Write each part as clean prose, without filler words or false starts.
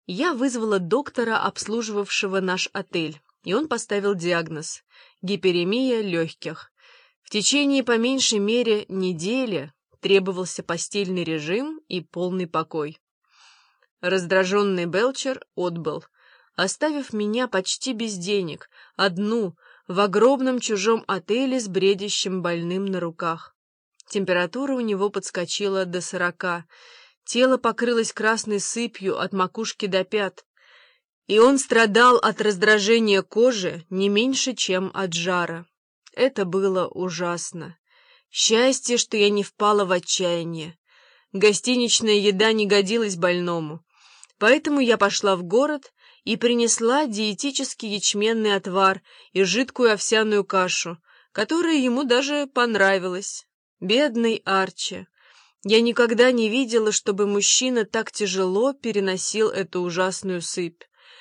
Я вызвала доктора, обслуживавшего наш отель, и он поставил диагноз – гиперемия легких. В течение по меньшей мере недели требовался постельный режим и полный покой. Раздраженный Белчер отбыл, оставив меня почти без денег, одну, в огромном чужом отеле с бредящим больным на руках. Температура у него подскочила до 40, тело покрылось красной сыпью от макушки до пят, и он страдал от раздражения кожи не меньше, чем от жара. Это было ужасно. Счастье, что я не впала в отчаяние. Гостиничная еда не годилась больному, поэтому я пошла в город и принесла диетический ячменный отвар и жидкую овсяную кашу, которая ему даже понравилась. Бедный Арчи! Я никогда не видела, чтобы мужчина так тяжело переносил эту ужасную сыпь.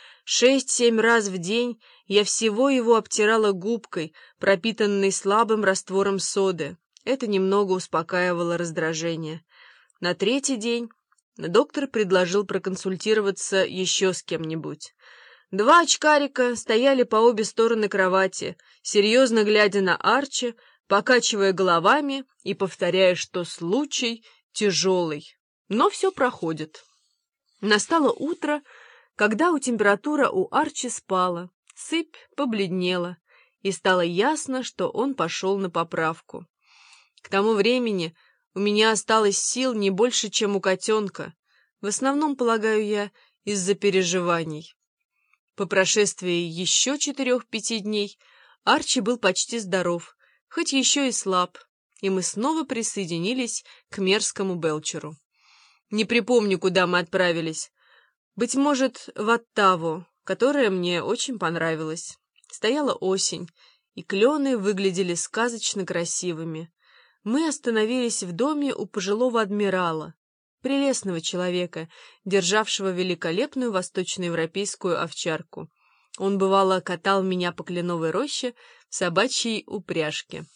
6-7 раз в день я всего его обтирала губкой, пропитанной слабым раствором соды. Это немного успокаивало раздражение. На 3-й день доктор предложил проконсультироваться еще с кем-нибудь. 2 очкарика стояли по обе стороны кровати, серьезно глядя на Арчи, покачивая головами и повторяя, что случай тяжелый, но все проходит. Настало утро, когда температура у Арчи спала, сыпь побледнела, и стало ясно, что он пошел на поправку. К тому времени у меня осталось сил не больше, чем у котенка, в основном, полагаю я, из-за переживаний. По прошествии еще 4-5 дней Арчи был почти здоров, хоть еще и слаб, и мы снова присоединились к мерзкому Белчеру. Не припомню, куда мы отправились. Быть может, в Оттаву, которая мне очень понравилась. Стояла осень, и клены выглядели сказочно красивыми. Мы остановились в доме у пожилого адмирала, прелестного человека, державшего великолепную восточноевропейскую овчарку. Он, бывало, катал меня по кленовой роще в собачьей упряжке.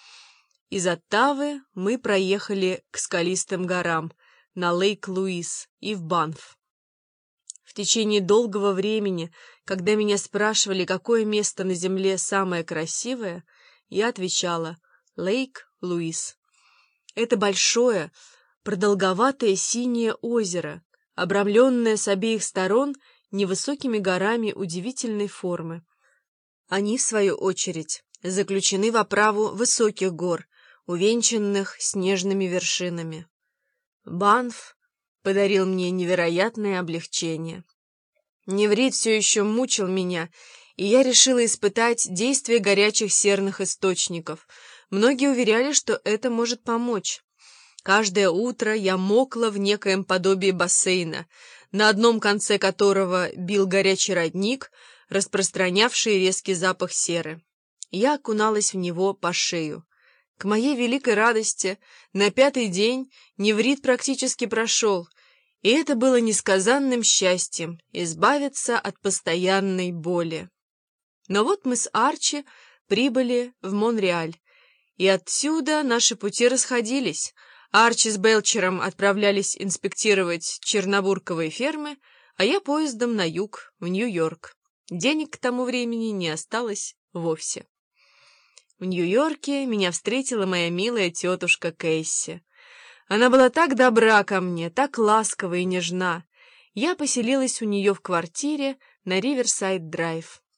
Из Оттавы мы проехали к скалистым горам, на Лейк-Луис и в Банф. В течение долгого времени, когда меня спрашивали, какое место на земле самое красивое, я отвечала «Лейк-Луис». Это большое, продолговатое синее озеро, обрамленное с обеих сторон невысокими горами удивительной формы. Они, в свою очередь, заключены в оправу высоких гор, увенчанных снежными вершинами. Банф подарил мне невероятное облегчение. Неврит все еще мучил меня, и я решила испытать действие горячих серных источников. Многие уверяли, что это может помочь. Каждое утро я мокла в некоем подобии бассейна, на одном конце которого бил горячий родник, распространявший резкий запах серы. Я окуналась в него по шею. К моей великой радости, на 5-й день неврит практически прошел, и это было несказанным счастьем — избавиться от постоянной боли. Но вот мы с Арчи прибыли в Монреаль, и отсюда наши пути расходились. Арчи с Белчером отправлялись инспектировать чернобурковые фермы, а я поездом на юг, в Нью-Йорк. Денег к тому времени не осталось вовсе. В Нью-Йорке меня встретила моя милая тетушка Кэсси. Она была так добра ко мне, так ласкова и нежна. Я поселилась у нее в квартире на Риверсайд-драйв.